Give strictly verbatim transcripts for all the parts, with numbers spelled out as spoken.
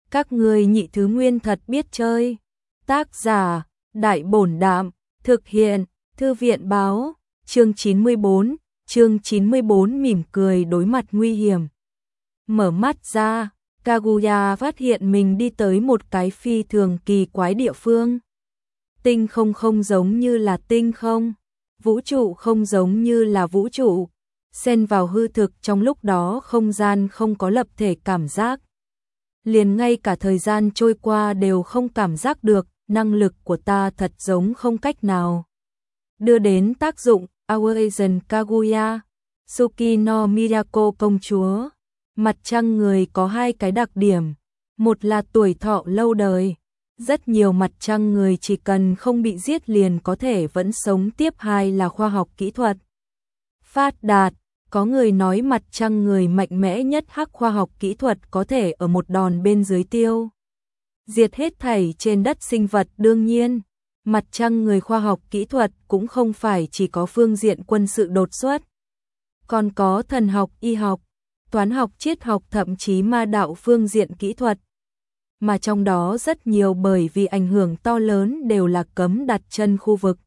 Các ngươi nhị thứ nguyên thật biết chơi. Tác giả, Đại Bổn Đạm, thực hiện, Thư viện Báo, chương chín mươi bốn, chương chín mươi bốn mỉm cười đối mặt nguy hiểm. Mở mắt ra, Kaguya phát hiện mình đi tới một cái phi thường kỳ quái địa phương. Tinh không không giống như là tinh không, vũ trụ không giống như là vũ trụ, xen vào hư thực trong lúc đó không gian không có lập thể cảm giác. Liền ngay cả thời gian trôi qua đều không cảm giác được, năng lực của ta thật giống không cách nào đưa đến tác dụng. Our Asian Kaguya, Suki no Miyako công chúa. Mặt trăng người có hai cái đặc điểm, một là tuổi thọ lâu đời. Rất nhiều mặt trăng người chỉ cần không bị giết liền có thể vẫn sống tiếp, hai là khoa học kỹ thuật phát đạt. Có người nói mặt trăng người mạnh mẽ nhất hắc khoa học kỹ thuật có thể ở một đòn bên dưới tiêu diệt hết thảy trên đất sinh vật. Đương nhiên, mặt trăng người khoa học kỹ thuật cũng không phải chỉ có phương diện quân sự đột xuất, còn có thần học, y học, toán học, triết học, thậm chí ma đạo phương diện kỹ thuật. Mà trong đó rất nhiều bởi vì ảnh hưởng to lớn đều là cấm đặt chân khu vực.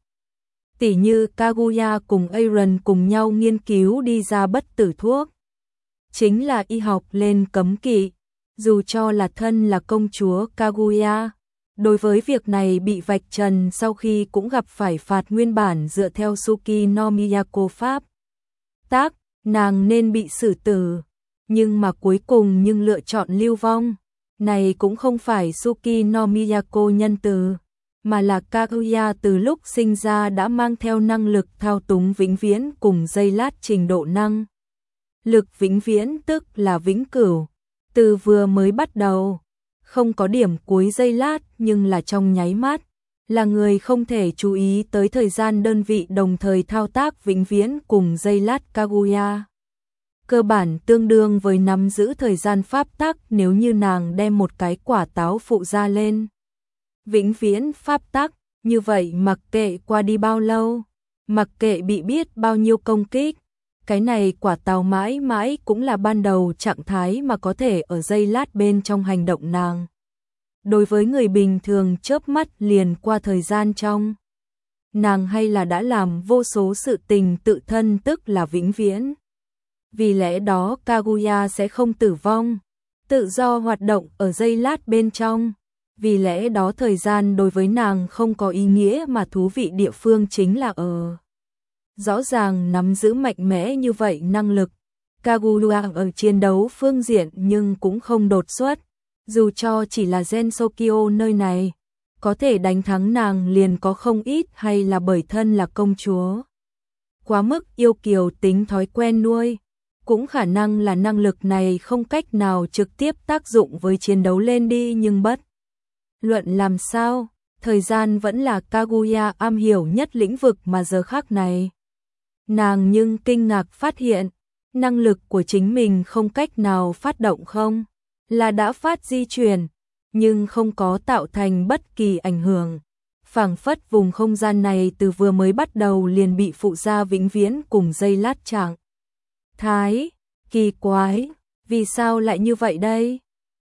Tỉ như Kaguya cùng Aaron cùng nhau nghiên cứu đi ra bất tử thuốc. Chính là y học lên cấm kỵ, dù cho là thân là công chúa Kaguya. Đối với việc này bị vạch trần sau khi cũng gặp phải phạt nguyên bản dựa theo Suki no Miyako pháp tác, nàng nên bị xử tử. Nhưng mà cuối cùng nhưng lựa chọn lưu vong. Này cũng không phải Suki no Miyako nhân từ, mà là Kaguya từ lúc sinh ra đã mang theo năng lực thao túng vĩnh viễn cùng giây lát trình độ năng. Lực vĩnh viễn tức là vĩnh cửu, từ vừa mới bắt đầu, không có điểm cuối giây lát nhưng là trong nháy mắt, là người không thể chú ý tới thời gian đơn vị đồng thời thao tác vĩnh viễn cùng giây lát. Kaguya cơ bản tương đương với nắm giữ thời gian pháp tắc. Nếu như nàng đem một cái quả táo phụ ra lên vĩnh viễn pháp tắc, như vậy mặc kệ qua đi bao lâu, mặc kệ bị biết bao nhiêu công kích, cái này quả táo mãi mãi cũng là ban đầu trạng thái mà có thể ở giây lát bên trong hành động nàng. Đối với người bình thường chớp mắt liền qua thời gian trong, nàng hay là đã làm vô số sự tình tự thân tức là vĩnh viễn. Vì lẽ đó Kaguya sẽ không tử vong, tự do hoạt động ở giây lát bên trong. Vì lẽ đó thời gian đối với nàng không có ý nghĩa, mà thú vị địa phương chính là ở rõ ràng nắm giữ mạnh mẽ như vậy năng lực. Kaguya ở chiến đấu phương diện nhưng cũng không đột xuất, dù cho chỉ là Gensokyo nơi này, có thể đánh thắng nàng liền có không ít, hay là bởi thân là công chúa. Quá mức yêu kiều tính thói quen nuôi, cũng khả năng là năng lực này không cách nào trực tiếp tác dụng với chiến đấu lên đi, nhưng bất luận làm sao, thời gian vẫn là Kaguya am hiểu nhất lĩnh vực mà giờ khắc này. Nàng nhưng kinh ngạc phát hiện, năng lực của chính mình không cách nào phát động, không là đã phát di chuyển, nhưng không có tạo thành bất kỳ ảnh hưởng. Phảng phất vùng không gian này từ vừa mới bắt đầu liền bị phụ ra vĩnh viễn cùng giây lát trạng thái. Kỳ quái, vì sao lại như vậy đây?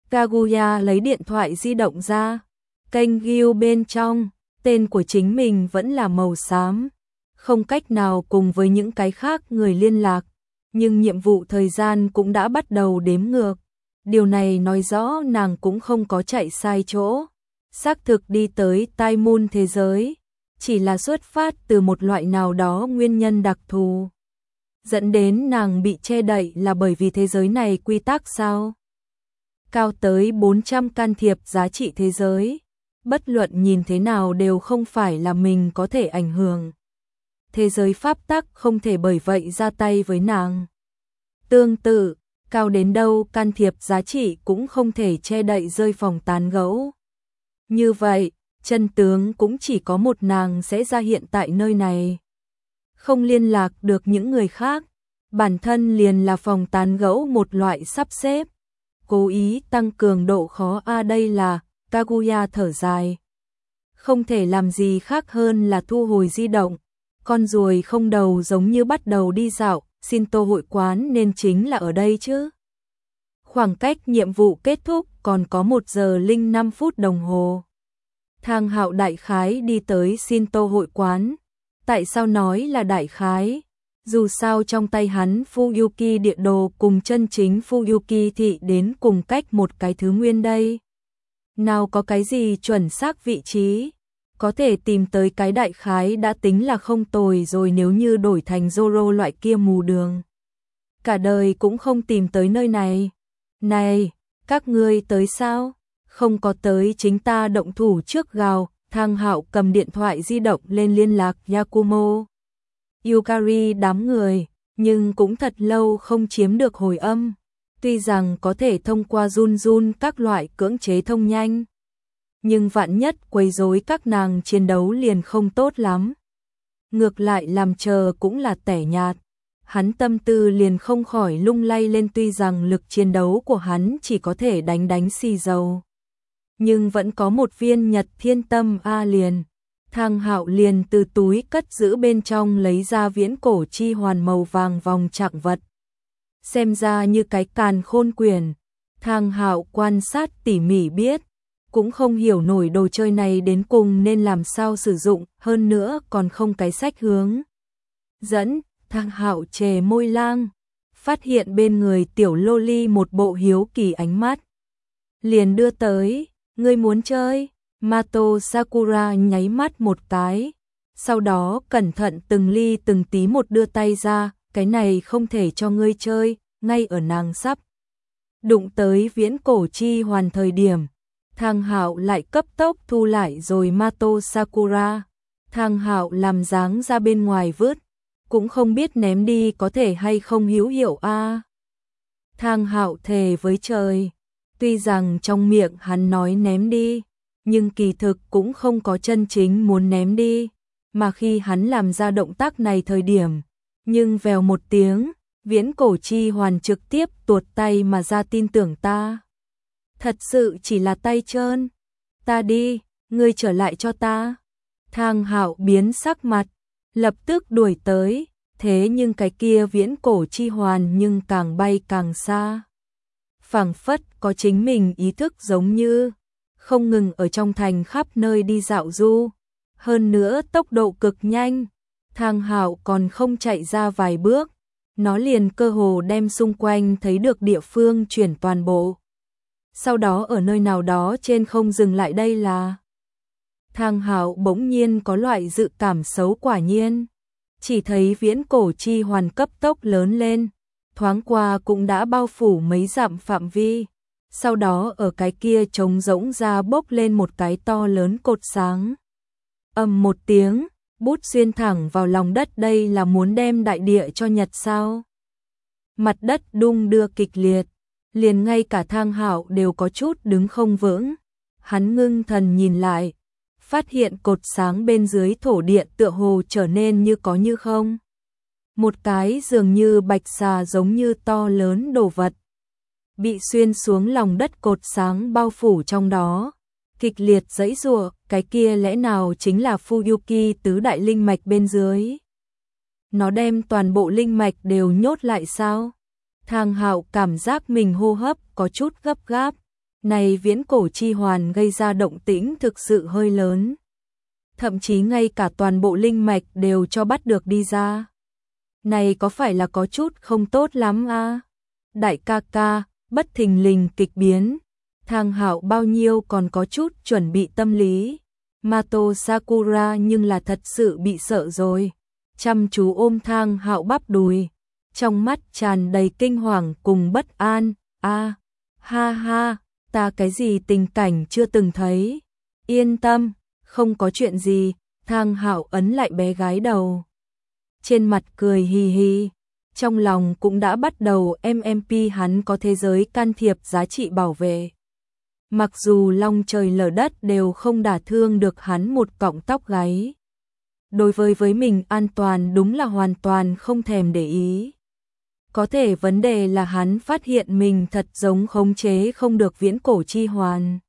Kaguya lấy điện thoại di động ra, kênh ghiu bên trong, tên của chính mình vẫn là màu xám, không cách nào cùng với những cái khác người liên lạc, nhưng nhiệm vụ thời gian cũng đã bắt đầu đếm ngược. Điều này nói rõ nàng cũng không có chạy sai chỗ, xác thực đi tới Tai Moon thế giới, chỉ là xuất phát từ một loại nào đó nguyên nhân đặc thù. Dẫn đến nàng bị che đậy là bởi vì thế giới này quy tắc sao? Cao tới bốn trăm can thiệp giá trị thế giới, bất luận nhìn thế nào đều không phải là mình có thể ảnh hưởng. Thế giới pháp tắc không thể bởi vậy ra tay với nàng. Tương tự, cao đến đâu can thiệp giá trị cũng không thể che đậy rơi phòng tán gẫu. Như vậy, chân tướng cũng chỉ có một nàng sẽ ra hiện tại nơi này. Không liên lạc được những người khác, bản thân liền là phòng tán gẫu một loại sắp xếp. Cố ý tăng cường độ khó a à, đây là, Kaguya thở dài. Không thể làm gì khác hơn là thu hồi di động. Con ruồi không đầu giống như bắt đầu đi dạo, Shinto hội quán nên chính là ở đây chứ. Khoảng cách nhiệm vụ kết thúc còn có một giờ linh năm phút đồng hồ. Thang Hạo đại khái đi tới Shinto hội quán. Tại sao nói là đại khái? Dù sao trong tay hắn Fuyuki địa đồ cùng chân chính Fuyuki thị đến cùng cách một cái thứ nguyên đây. Nào có cái gì chuẩn xác vị trí, có thể tìm tới cái đại khái đã tính là không tồi rồi, nếu như đổi thành Zoro loại kia mù đường. Cả đời cũng không tìm tới nơi này. Này, các ngươi tới sao? Không có tới chính ta động thủ trước gào. Thang Hạo cầm điện thoại di động lên liên lạc Yakumo, Yukari đám người, nhưng cũng thật lâu không chiếm được hồi âm. Tuy rằng có thể thông qua run run các loại cưỡng chế thông nhanh, nhưng vạn nhất quấy rối các nàng chiến đấu liền không tốt lắm. Ngược lại làm chờ cũng là tẻ nhạt. Hắn tâm tư liền không khỏi lung lay lên, tuy rằng lực chiến đấu của hắn chỉ có thể đánh đánh xì dầu, nhưng vẫn có một viên Nhật Thiên Tâm A liền. Thang Hạo liền từ túi cất giữ bên trong lấy ra viễn cổ chi hoàn màu vàng vòng trạng vật. Xem ra như cái càn khôn quyển. Thang Hạo quan sát tỉ mỉ biết, cũng không hiểu nổi đồ chơi này đến cùng nên làm sao sử dụng, hơn nữa còn không cái sách hướng dẫn. Thang Hạo chề môi lang, phát hiện bên người tiểu loli một bộ hiếu kỳ ánh mắt, liền đưa tới. Ngươi muốn chơi? Mato Sakura nháy mắt một cái, sau đó cẩn thận từng ly từng tí một đưa tay ra, cái này không thể cho ngươi chơi. Ngay ở nàng sắp đụng tới viễn cổ chi hoàn thời điểm, Thang Hạo lại cấp tốc thu lại rồi Mato Sakura. Thang Hạo làm dáng ra bên ngoài vứt, cũng không biết ném đi có thể hay không hữu hiệu a. À. Thang Hạo thề với trời, tuy rằng trong miệng hắn nói ném đi, nhưng kỳ thực cũng không có chân chính muốn ném đi, mà khi hắn làm ra động tác này thời điểm, nhưng vèo một tiếng, viễn cổ chi hoàn trực tiếp tuột tay mà ra. Tin tưởng ta, thật sự chỉ là tay trơn. Ta đi, ngươi trở lại cho ta. Thang Hạo biến sắc mặt, lập tức đuổi tới, thế nhưng cái kia viễn cổ chi hoàn nhưng càng bay càng xa. Phảng phất có chính mình ý thức giống như, không ngừng ở trong thành khắp nơi đi dạo du, hơn nữa tốc độ cực nhanh. Thang Hạo còn không chạy ra vài bước, nó liền cơ hồ đem xung quanh thấy được địa phương chuyển toàn bộ. Sau đó ở nơi nào đó trên không dừng lại. Đây là... Thang Hạo bỗng nhiên có loại dự cảm xấu. Quả nhiên, chỉ thấy viễn cổ chi hoàn cấp tốc lớn lên, thoáng qua cũng đã bao phủ mấy dặm phạm vi. Sau đó ở cái kia trống rỗng ra bốc lên một cái to lớn cột sáng. Ầm một tiếng, bút xuyên thẳng vào lòng đất. Đây là muốn đem đại địa cho Nhật sao? Mặt đất đung đưa kịch liệt, liền ngay cả Thang Hạo đều có chút đứng không vững. Hắn ngưng thần nhìn lại, phát hiện cột sáng bên dưới thổ địa tựa hồ trở nên như có như không. Một cái dường như bạch xà giống như to lớn đồ vật bị xuyên xuống lòng đất, cột sáng bao phủ trong đó, kịch liệt giãy giụa. Cái kia lẽ nào chính là Fuyuki tứ đại linh mạch bên dưới? Nó đem toàn bộ linh mạch đều nhốt lại sao? Thang Hạo cảm giác mình hô hấp có chút gấp gáp. Này viễn cổ chi hoàn gây ra động tĩnh thực sự hơi lớn, thậm chí ngay cả toàn bộ linh mạch đều cho bắt được đi ra. Này có phải là có chút không tốt lắm a? À? Đại ca ca, bất thình lình kịch biến. Thang Hạo bao nhiêu còn có chút chuẩn bị tâm lý. Mato Sakura nhưng là thật sự bị sợ rồi, chăm chú ôm Thang Hạo bắp đùi, trong mắt tràn đầy kinh hoàng cùng bất an. A, à, ha ha, ta cái gì tình cảnh chưa từng thấy. Yên tâm, không có chuyện gì. Thang Hạo ấn lại bé gái đầu, trên mặt cười hì hì, trong lòng cũng đã bắt đầu em em pê hắn có thế giới can thiệp giá trị bảo vệ. Mặc dù long trời lở đất đều không đả thương được hắn một cọng tóc gáy, đối với với mình an toàn đúng là hoàn toàn không thèm để ý. Có thể vấn đề là hắn phát hiện mình thật giống khống chế không được viễn cổ chi hoàn.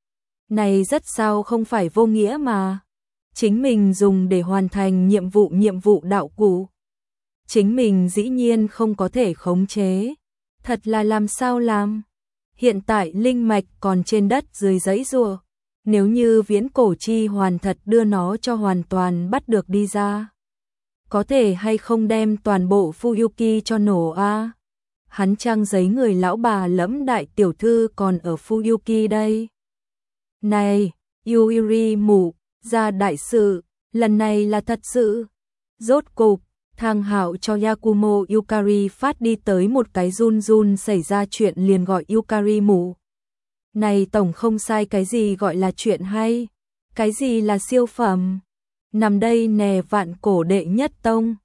Này rất sao không phải vô nghĩa mà. Chính mình dùng để hoàn thành nhiệm vụ nhiệm vụ đạo cụ, chính mình dĩ nhiên không có thể khống chế. Thật là làm sao làm? hiện tại linh mạch còn trên đất dưới giấy rùa. Nếu như viễn cổ chi hoàn thật đưa nó cho hoàn toàn bắt được đi ra, có thể hay không đem toàn bộ Fuyuki cho nổ a? À? Hắn trang giấy người lão bà lẫm đại tiểu thư còn ở Fuyuki đây. Này, Yuri mụ, ra đại sự, lần này là thật sự. Rốt cục, Thang Hạo cho Yakumo Yukari phát đi tới một cái run run xảy ra chuyện liền gọi Yukari mụ. Này tổng không sai, cái gì gọi là chuyện hay, cái gì là siêu phẩm. Nằm đây nè, vạn cổ đệ nhất tông.